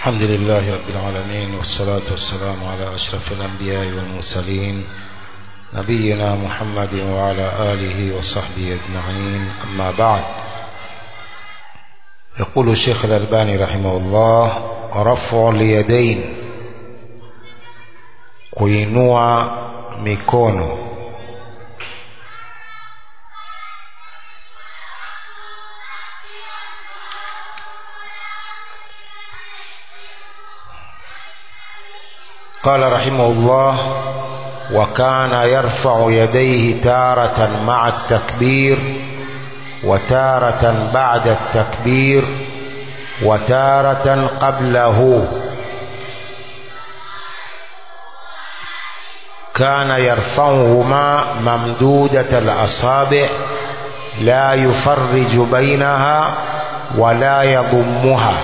الحمد لله رب العالمين، والصلاة والسلام على أشرف الأنبياء والمرسلين نبينا محمد وعلى آله وصحبه أجمعين. أما بعد، يقول الشيخ الألباني رحمه الله: رفع اليدين، kuinua mikono. قال رحمه الله: وكان يرفع يديه تارة مع التكبير، وتارة بعد التكبير، وتارة قبله. كان يرفعهما ممدودة الأصابع، لا يفرج بينها ولا يضمها.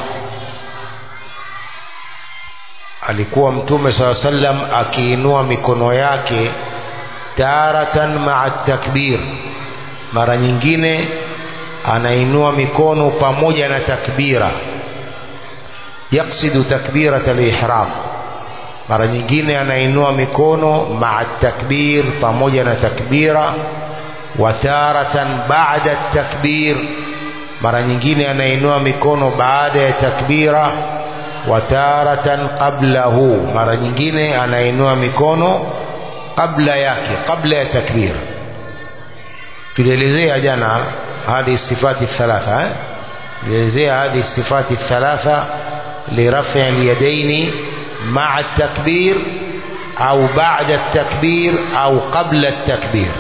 Alikuwa Mtume SAW akiinua mikono yake taratan ma'a takbir, mara nyingine anainua mikono pamoja na takbira, yaksidu takbirat al-ihram. Mara nyingine anainua mikono ma'a takbir, pamoja na takbira. Wa taratan ba'da takbir, mara nyingine anainua mikono baada ya takbira. Wataratan qablahu, mara nyingine anainua mikono kabla yake, kabla ya takbir. Tulielezea jana hadi sifati thalatha, tulielezea hadi sifati thalatha lirafi' al-yadaini ma'a at-takbir au ba'da at-takbir au qabla at-takbir.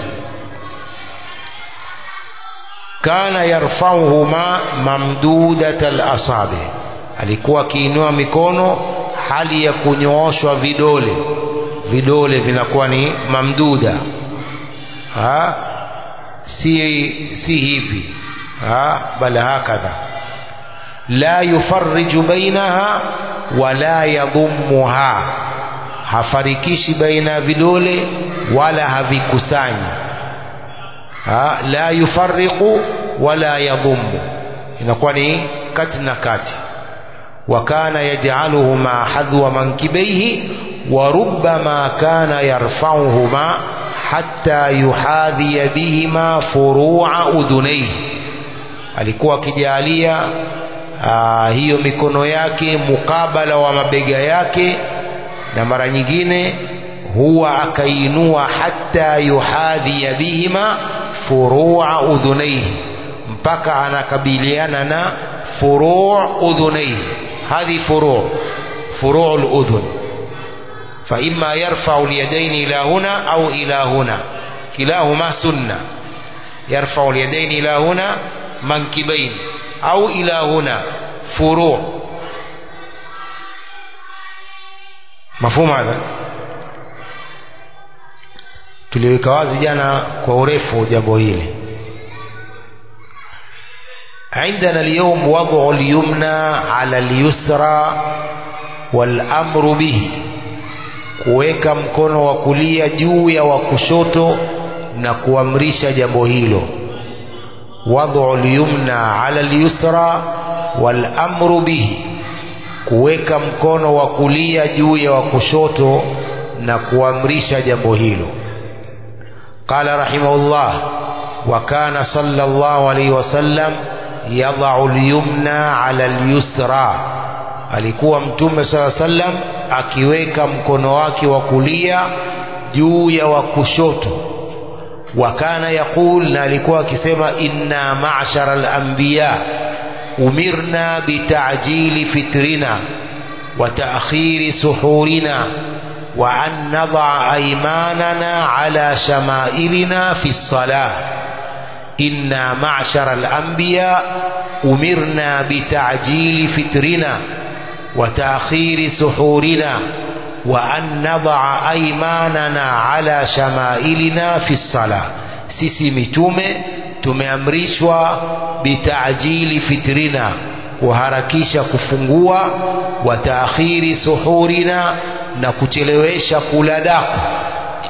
Kana yarfa'uhuma mamdudat al-asabi, alikuwa akiinua mikono hali ya kunyooshwa vidole. Vidole vinakuwa ni mamduda, si hivi, bali hakadha. La yufarriju bainaha wala yadhummuha, hafarikishi baina vidole wala havikusanyi. La yufarriqu wala yadhummu, inakuwa ni kati na kati. وكان يجعلهما حذو منكبيه، وربما كان يرفعهما حتى يحاذي بهما فروع أذنيه. alikuwa akijalia hiyo mikono yake mukabala wa mabega yake, na mara nyingine huwa akainua hatta yuhadhi bihima furu'a udhunayhi, mpaka anakabiliana na furu' udhunayhi. هذه فروع الأذن. فإما يرفع اليدين إلى هنا أو إلى هنا، كلاهما سنة. يرفع اليدين إلى هنا منكبين، أو إلى هنا فروع. مفهوم هذا؟ tuliweka wazi jana kwa urefu jambo hili. عندنا اليوم وضع اليمنى على اليسرى والأمر به، kuweka mkono wa kulia juu ya wa kushoto na kuamrisha jambo hilo. وضع اليمنى على اليسرى والأمر به, kuweka mkono wa kulia juu ya wa kushoto na kuamrisha jambo hilo. قال رحمه الله: وكان صلى الله عليه وسلم يضع اليمنى على اليسرى. alikuwa Mtume SAW akiweka mkono wake wa kulia juu ya wa kushoto. Wakana yaqul, na alikuwa akisema: inna ma'shara al-anbiya umirna bita'jili fitrina wa ta'khiri suhurina wa an nad'a aymanana ala shama'ilina fi as-salah. إنا معشر الأنبياء أمرنا بتعجيل فطرنا وتأخير سحورنا وأن نضع أيماننا على شمائلنا في الصلاة. sisi mitume tumeamrishwa bitajili fitrina, kuharakisha kufungua, wa taakhiri suhurina, na kuchelewesha kula daku,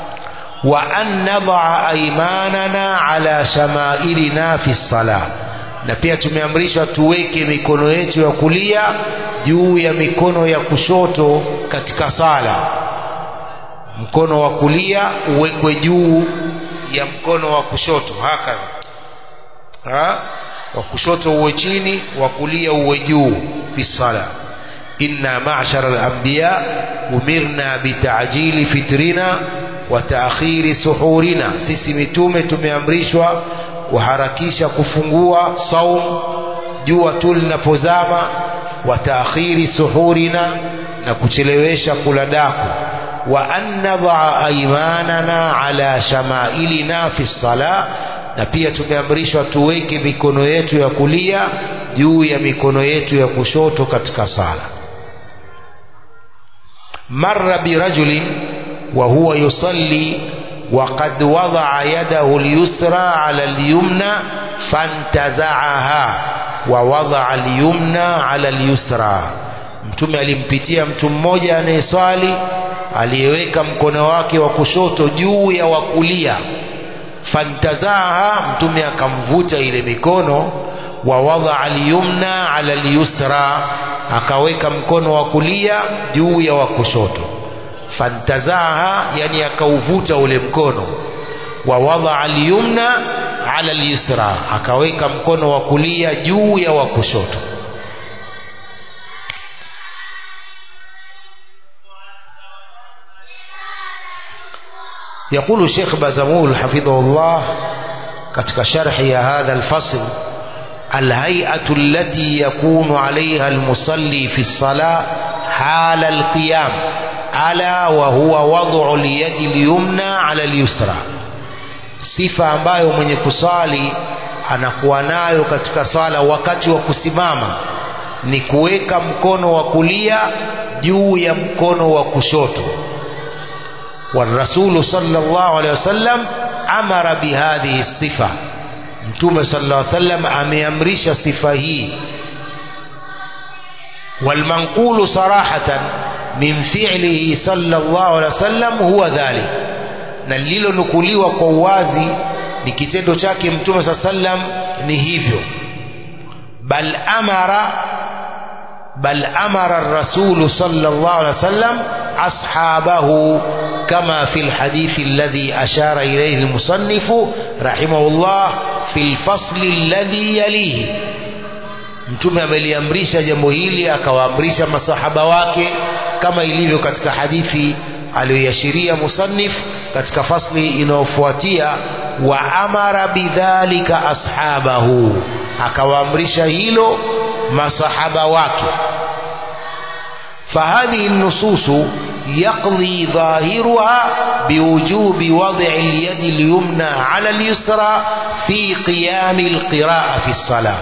wa an nad'a aymanana ala shamailina fi salah, na pia tumeamrishwa tuweke mikono yetu ya kulia juu ya mikono ya kushoto katika sala. Mkono wa kulia uwekwe juu ya mkono wa kushoto, hakadha, wa kushoto uwe chini, wa kulia uwe juu fi sala. Inna ma'shara al-anbiya umirna bitajili fitrina wa ta'khiri suhurina, sisi mitume tumeamrishwa kuharakisha kufungua saum jua tu linapozama, wa ta'khiri suhurina, na kuchelewesha kula daku, wa an nadha aymanana ala shamailina fi sala, na pia tumeamrishwa tuweke mikono yetu ya kulia juu ya mikono yetu ya kushoto katika sala. Marra birajulin wa huwa yusalli wa qad wada'a yadahu al-yusra 'ala al-yumna fantaza'aha wa wada'a al-yumna 'ala al-yusra. Mtume alimpitia mtu mmoja anayeswali aliyeweka mkono wake wa kushoto juu ya wa kulia, fantaza'aha, mtume akamvuta ile mikono, wa wada'a al-yumna 'ala al-yusra, akaweka mkono wa kulia juu ya wa kushoto. Fantazaha, yani akauvuta ule mkono, wa wada'a al-yumna 'ala al-yusra, akaweka mkono wa kulia juu ya wa kushoto. يقول الشيخ بازمول حفظه الله katika sharhi ya hadha al-fasl: الهيئة التي يكون عليها المصلي في الصلاة حال القيام ألا وهو وضع اليد اليمنى على اليسرى. Sifa ambayo mwenye kusali anakuwa nayo katika sala wakati wa kusimama ni kuweka mkono wa kulia juu ya mkono wa kushoto. والرسول صلى الله عليه وسلم أمر بهذه الصفة, Mtume sallallahu alaihi wasallam ameamrisha sifa hii. Walmanqulu sarahatan min fi'lihi sallallahu alaihi wasallam huwa dhalik, na lilonukuliwa kwa uwazi ni kitendo chake Mtume sallallahu alaihi wasallam ni hivyo. bal amara ar-rasul sallallahu alaihi wasallam ashabahu kama fi al-hadith alladhi ashara ilayhi al-musannif rahimahullah fi al-fasl alladhi yalihi. Mtume ameliamrisha jambo hili, akawaamrisha masahaba wake kama ilivyo katika hadithi aliyoashiria musannif katika fasli inayofuatia, wa amara bidhalika ashabahu, akawaamrisha hilo masahaba wake. فهذه النصوص يقضي ظاهرها بوجوب وضع اليد اليمنى على اليسرى في قيام القراءة في الصلاة.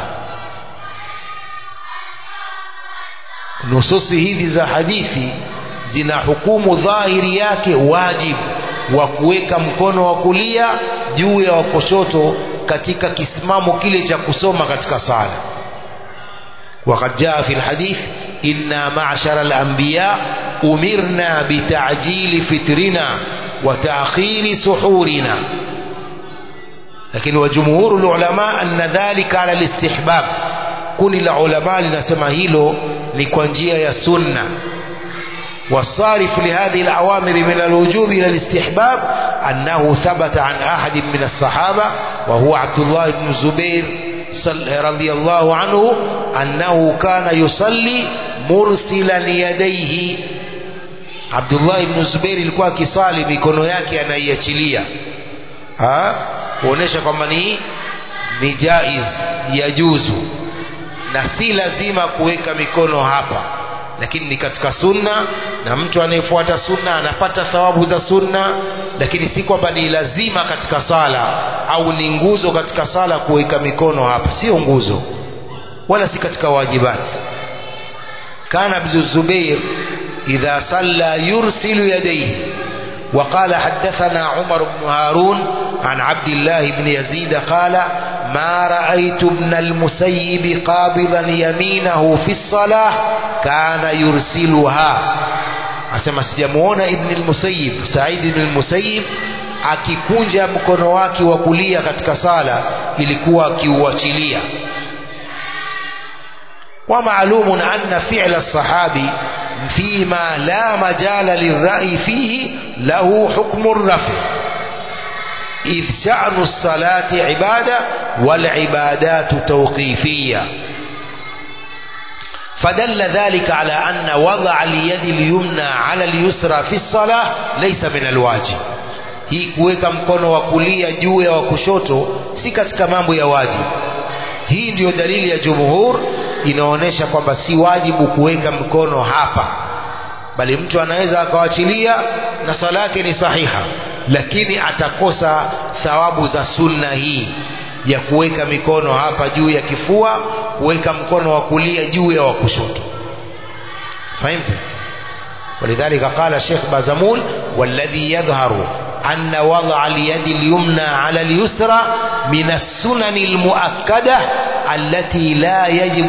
nususi hizi za hadithi zina hukumu dhahiri yake wajib wa kuweka mkono wa kulia juu ya wa kushoto katika kisimamo kile cha kusoma katika sala. وقد جاء في الحديث إنا معشر الأنبياء أمرنا بتعجيل فطرنا وتأخير سحورنا. لكن وجمهور العلماء أن ذلك على الاستحباب. كل العلماء لنسمى هيلو لكونجية يا سنة. والصارف لهذه الأوامر من الوجوب إلى الاستحباب أنه ثبت عن أحد من الصحابة وهو عبد الله بن الزبير رضي الله عنه أنه كان يصلي مرسلا يديه. عبد الله بن الزبير alikuwa akisali mikono yake anaiachilia, kuonesha kwamba ni jaiz, yajuzu, na si lazima kuweka mikono hapa, lakini ni katika sunna, na mtu anayefuata sunna anapata thawabu za sunna, lakini si kwamba ni lazima katika sala au ni nguzo katika sala kuweka mikono hapa. Sio nguzo wala si katika wajibati. Kana Ibn Zubair idha salla yursilu yadayhi. وقال حدثنا عمر بن هارون عن عبد الله بن يزيد قال ما رأيت ابن المسيب قابضا يمينه في الصلاة كان يرسلها. asema sijamuona Ibn al-Musayyib, Said ibn al-Musayyib akikunja mkono wake wa kulia katika sala, ilikuwa akiuachilia. ومعلوم أن فعل الصحابي فيما لا مجال للرأي فيه له حكم الرفع، إذ شأن الصلاة عبادة والعبادات توقيفية. فدل ذلك على أن وضع اليد اليمنى على اليسرى في الصلاة ليس من الواجب. hii kuweka mkono wa kulia juu ya wa kushoto si katika mambo ya wajibu. Hii ndio dalili ya jumhur inaonyesha kwamba si wajibu kuweka mkono hapa, bali mtu anaweza akawachilia na sala yake ni sahiha, lakini atakosa thawabu za sunna hii ya kuweka mikono hapa juu ya kifua, kuweka mkono wa kulia juu ya wa kushoto. فهمت؟ ولذلك قال الشيخ بازمول: والذي يظهر أن وضع اليد اليمنى على اليسرى من السنن المؤكدة التي لا يجب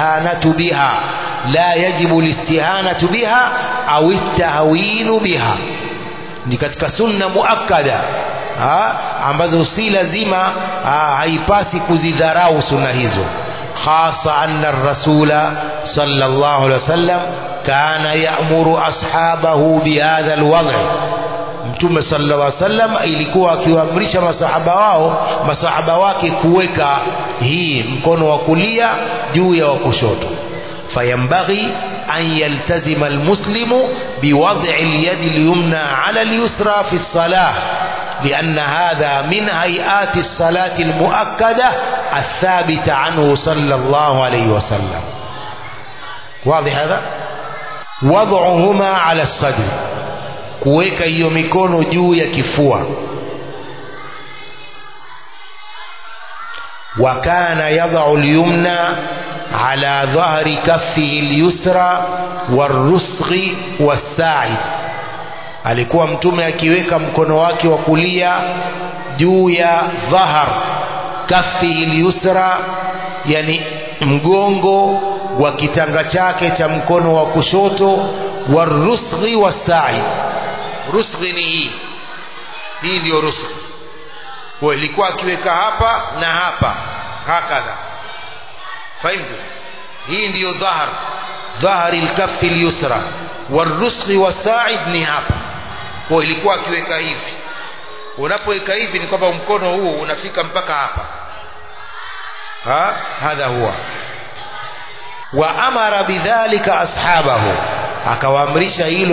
الاستهانة بها أو التهوين بها. ni katika sunna muakkada ambazo si lazima haipasi kuzidharau sunna hizo. khasa anna ar-rasula sallallahu alaihi wasallam kana ya'muru ashabahu bihadha al-wad'. Mtume sallallahu alaihi wasallam ilikuwa akiwaamrisha masahaba wake kuweka hii mkono wa kulia juu ya wa kushoto. fayambaghi an yaltazima almuslimu biwad'i alyadi alyumna ala alyusra fi as-salah لأن هذا من هيئات الصلاة المؤكدة الثابتة عنه صلى الله عليه وسلم. واضح هذا؟ وضعهما على الصدر، kuweka hiyo mikono juu ya kifua. وكان يضع اليمنى على ظهر كفه اليسرى والرسغ والساعد. alikuwa mtume akiweka mkono wake wa kulia juu ya dhahar kafihi al-yusra, yani mgongo wa kitanga chake cha mkono wa kushoto, warusghi wasa'i. rusghi ni hii ndio rusghi. kwa ilikuwa akiweka hapa na hapa hakadha. fahimu? hii ndio dhahari al-kaffi al-yusra, warusghi wasa'id ni hapa. kwa ilikuwa akiweka hivi. unapoweka hivi ni kwamba mkono huu unafika mpaka hapa. hadha huwa. wa amara bidhalika ashabahu, akawaamrisha hilo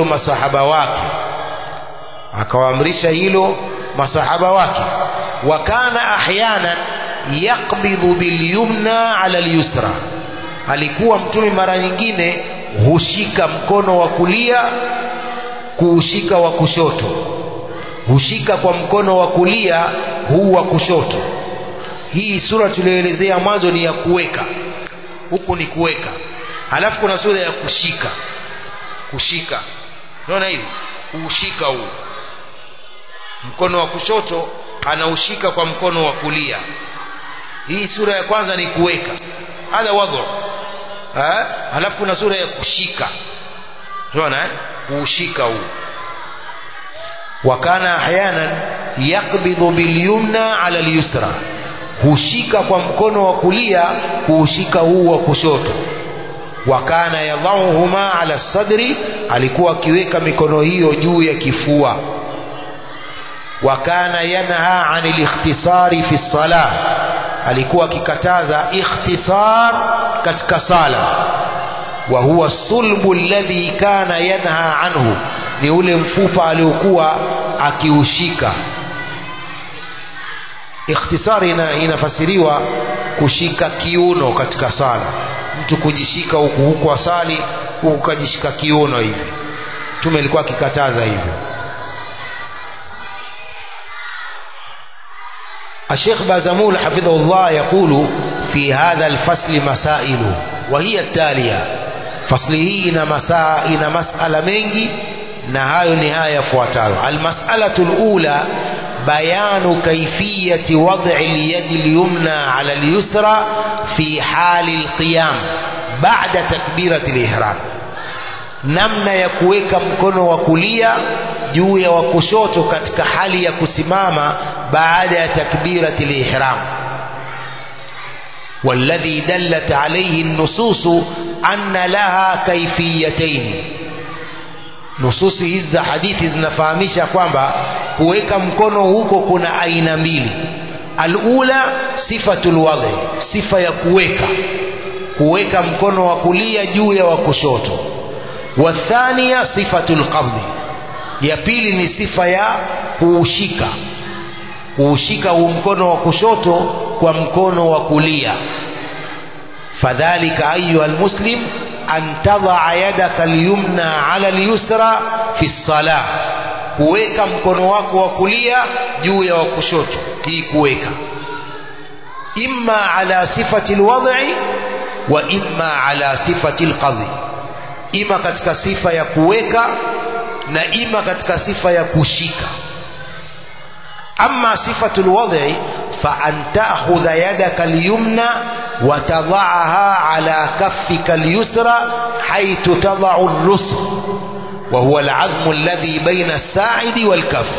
masahaba wake. wa kana ahyanan yaqbidhu bilyumna ala alyusra, alikuwa mtume mara nyingine hushika mkono wa kulia kuushika wa kushoto, hushika kwa mkono wa kulia huu wa kushoto. hii sura tulioelezea mwanzo ni ya kuweka, huku ni kuweka, halafu kuna sura ya kushika. unaona hivi, kuushika huu mkono wa kushoto anaushika kwa mkono wa kulia. hii sura ya kwanza ni kuweka, hadha wadhu. halafu kuna sura ya kushika, unaona kuushika huu. wakana ahyanan yaqbidhu bilyumna ala alyusra, hushika kwa mkono wa kulia kuushika huu wa kushoto. wakana yadhauhuma ala sadri, alikuwa akiweka mikono hiyo juu ya kifua. wakana yanha anil ikhtisari fi salah, alikuwa akikataza ikhtisar katika sala. wa huwa sulbu alladhi kana yanha anhu, ni ule mfupa aliokuwa akiushika. ikhtisari inafasiriwa kushika kiuno katika sala, mtu kujishika huku asali, huku kujishika kiuno hivi. Mtume alikuwa akikataza hivyo. الشيخ بازمول حفظه الله يقول في هذا الفصل مسائل وهي التالية. فصله إن مسألة منجي نهاية نهاية فواتاyo. المسألة الأولى بيان كيفية وضع اليد اليمنى على اليسرى في حال القيام بعد تكبيرة الإحرام. namna ya kuweka mkono wa kulia juu ya wa kushoto katika hali ya kusimama baada ya takbiratul ihram. والذي دلت عليه النصوص أن لها كيفيتين. nususi hizi za hadithi zinafahamisha kwamba kuweka mkono huko kuna aina mbili. Alula sifatul wadhi, sifa ya kuweka mkono wa kulia juu ya wa kushoto. Wathania sifatul qabdi, ya pili ni sifa ya kuushika mkono wa kushoto kwa mkono wa kulia. fadhalika ayuha almuslim an tadha yadaka alyumna ala alyusra fi as-salah, kuweka mkono wako wa kulia juu ya wa kushoto. hii kuweka imma ala sifati alwad'i wa imma ala sifati alqadhi, ima katika sifa ya kuweka na ima katika sifa ya kushika. amma sifatu alwad'i fa an ta'khudha yadaka alyumna wa tadha'aha ala kaffika alyusra haythu tadha'u ar-rusgh wa huwa al-'azmu alladhi bayna as-sa'idi wal-kaff.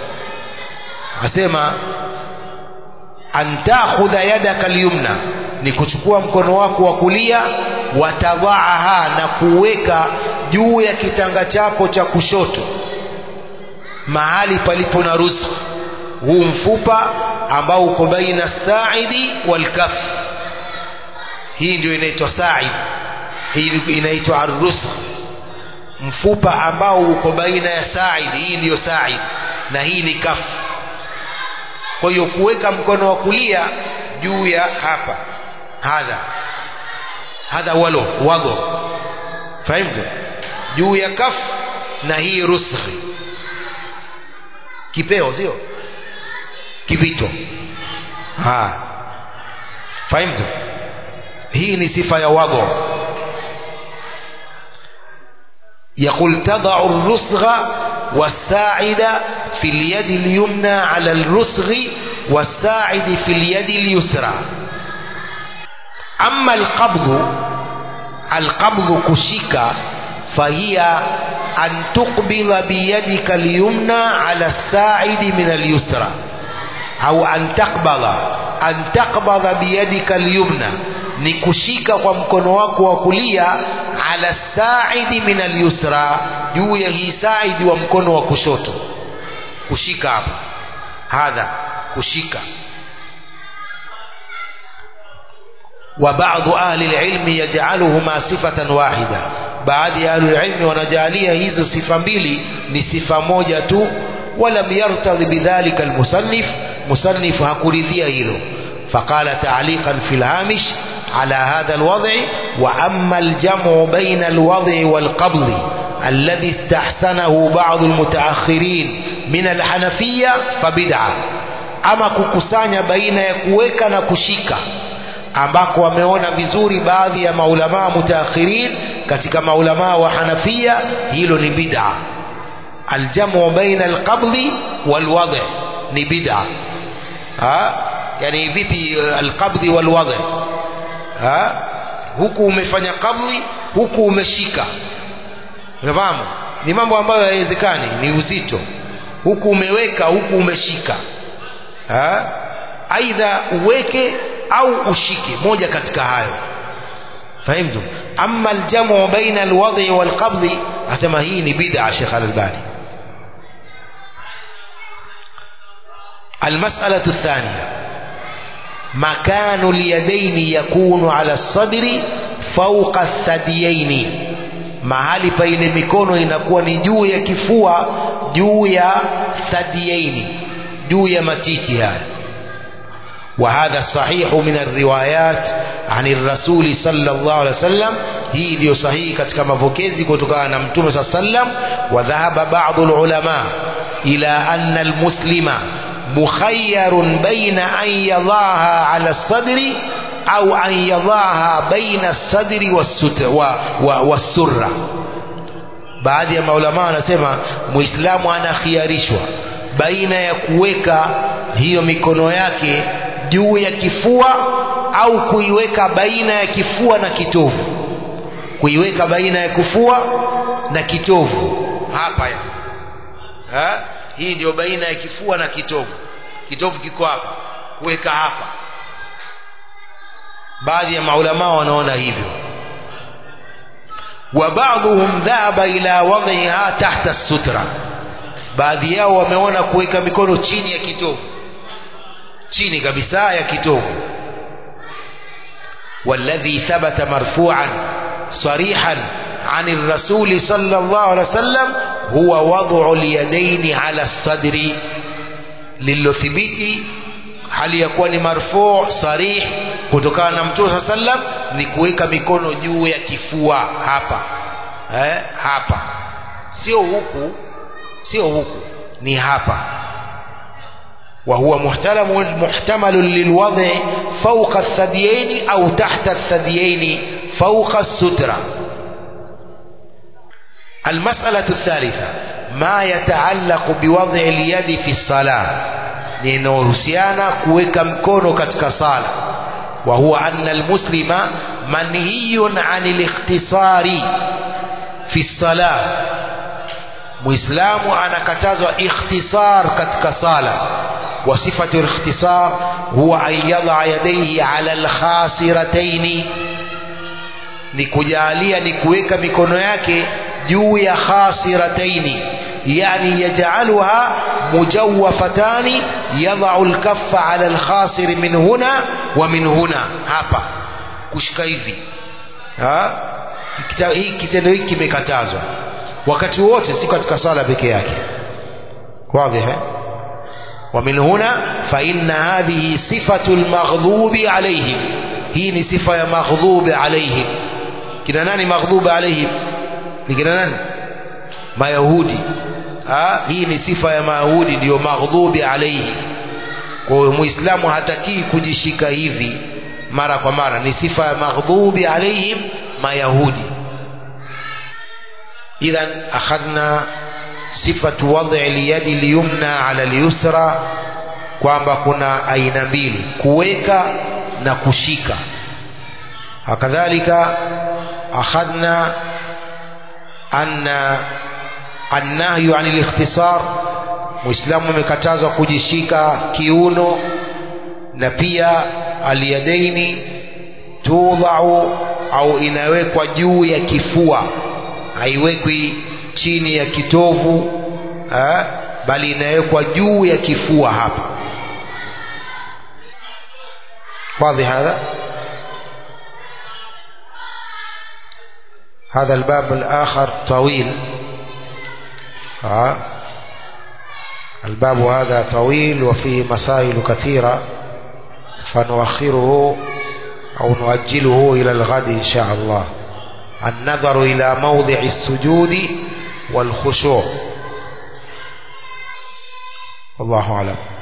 asema an ta'khudha yadaka alyumna, ni kuchukua mkono wako wa kulia, watadhaaha, na kuweka juu ya kitanga chako cha kushoto mahali palipo na rusgh, huu mfupa ambao uko baina saidi wal kaf. hii ndio inaitwa said, hii inaitwa ar-rusgh, mfupa ambao uko baina ya said. hii ndio said na hii ni kaf. kwa hiyo kuweka mkono wa kulia juu ya hapa, hadha wadhu, fahamtu, juu ya kaf, na hii rusgh, kipeo sio kivito. fahamtu, hii ni sifa ya wadhu. يقول تضع الرسغ والساعد في اليد اليمنى على الرسغ والساعد في اليد اليسرى. أما القبض كشيكا فهي أن تقبض بيدك اليمنى على الساعد من اليسرى، أو أن تقبض بيدك اليمنى، ni kushika kwa mkono wako wa kulia, ala saidi min al-yusra, juu ya hii saidi wa mkono wa kushoto. kushika hapa, hadha kushika. wa baadhi ahli al-ilm yaj'aluhuma sifatan wahida, baadhi ya ahli al-ilm wanajalia hizo sifa mbili ni sifa moja tu. walam yartadhi bidhalika al-musannif, musannif hakuridhia hilo. فقال تعليقا في الهامش على هذا الوضع: وأما الجمع بين الوضع والقبض الذي استحسنه بعض المتأخرين من الحنفية فبدعة. أما kukusanya baina ya kuweka na kushika ambako wameona vizuri baadhi ya maulama mutaakhirin katika maulama wa Hanafia, hilo ni bid'a. Aljamu baina alqabdi walwad'i ni bid'a. yani vipi alqabdi walwad'i? huku umefanya qabdi, huku umeshika. Unafahamu? Ni mambo ambayo hayawezekani, ni uzito. Huku umeweka, huku umeshika. Aidha uweke au ushike, moja katika hayo. Fahamtu? Amma aljamu baina alwad'i walqabdi, asema hii ni bid'a Sheikh Al-Albani. المسألة الثانية: مكان اليدين يكون على الصدر فوق الثديين، mahali pa ile mikono inakuwa ni juu ya kifua, juu ya thadiyaini, juu ya matiti haya. وهذا صحيح من الروايات عن الرسول صلى الله عليه وسلم، hii ndio sahihi katika mapokezi kutokana na Mtume صلى الله عليه وسلم. وذهب بعض العلماء إلى أن المسلم مخير بين أن يضعها على الصدر أو أن يضعها بين الصدر والسرة. baadhi ya maulama wanasema muislamu anakhiarishwa baina ya kuweka hiyo mikono yake juu ya kifua au kuiweka baina ya kifua na kitovu. Kuiweka baina ya kifua na kitovu hapa ya. Hii ndio baina ya kifua na kitovu. Kitovu kiko hapa, kuweka hapa. baadhi ya maulama wanaona hivyo. Wa ba'dhum dhahaba ila wad'iha tahta as-sutra, baadhi yao wameona kuweka mikono chini ya kitovu, chini kabisa ya kitovu. والذي ثبت مرفوعا صريحا عن الرسول صلى الله عليه وسلم هو وضع اليدين على الصدر. للثبتي hali ya kuwa ni marfu' sarih kutokana na Mtume صلى الله عليه وسلم ni kuweka mikono juu ya kifua hapa, hapa, sio huku, sio huku, ni hapa. وهو محتمل للوضع فوق الثديين أو تحت الثديين فوق السترة. المسألة الثالثة ما يتعلق بوضع اليد في الصلاة، لنورسيانا كويكا مكونو كتك صلاة. وهو أن المسلم منهي عن الاختصار في الصلاة. مسلم أنا كتازو اختصار كتك صلاة. وصفة الاختصار هو أن يضع يديه على الخاصرتين، نكجاليا نكويك مikono yake juu ya khasirataini, yani yaj'alha mujawwafatan, yad'u al-kaffa 'ala al-khasir min huna wa min huna, hapa kushika hivi. Hii kitendo hiki kimekatazwa wakati wote, si katika sala peke yake. wazi ومن هنا فإن هذه صفة المغضوب عليهم، هي صفة مغضوب عليهم. كنا ناني مغضوب عليهم؟ كنا ناني ما يهودي. هي صفة ما يهودي ndio مغضوب عليهم. kwa muislamu hataki kujishika hivi mara kwa mara, ni sifa ya maghdubi alaihim mayahudi. idhan akhadna sifatu wad'i al-yadi al-yumna ala al-yusra, kwamba kuna aina mbili, kuweka na kushika. Hakadhalika akhadna anna an-nahyu 'an al-ikhtisar, muislamu amekatazwa kujishika kiuno, na pia al-yadaini tudha'u au inawekwa juu ya kifua, haiwekwi chini ya kitovu, bali inawekwa juu ya kifua hapa. wazi هذا الباب الآخر طويل. الباب هذا طويل وفيه مسائل كثيرة، فنؤخره أو نؤجله إلى الغد إن شاء الله. النظر إلى موضع السجود والخشوع، والله أعلم.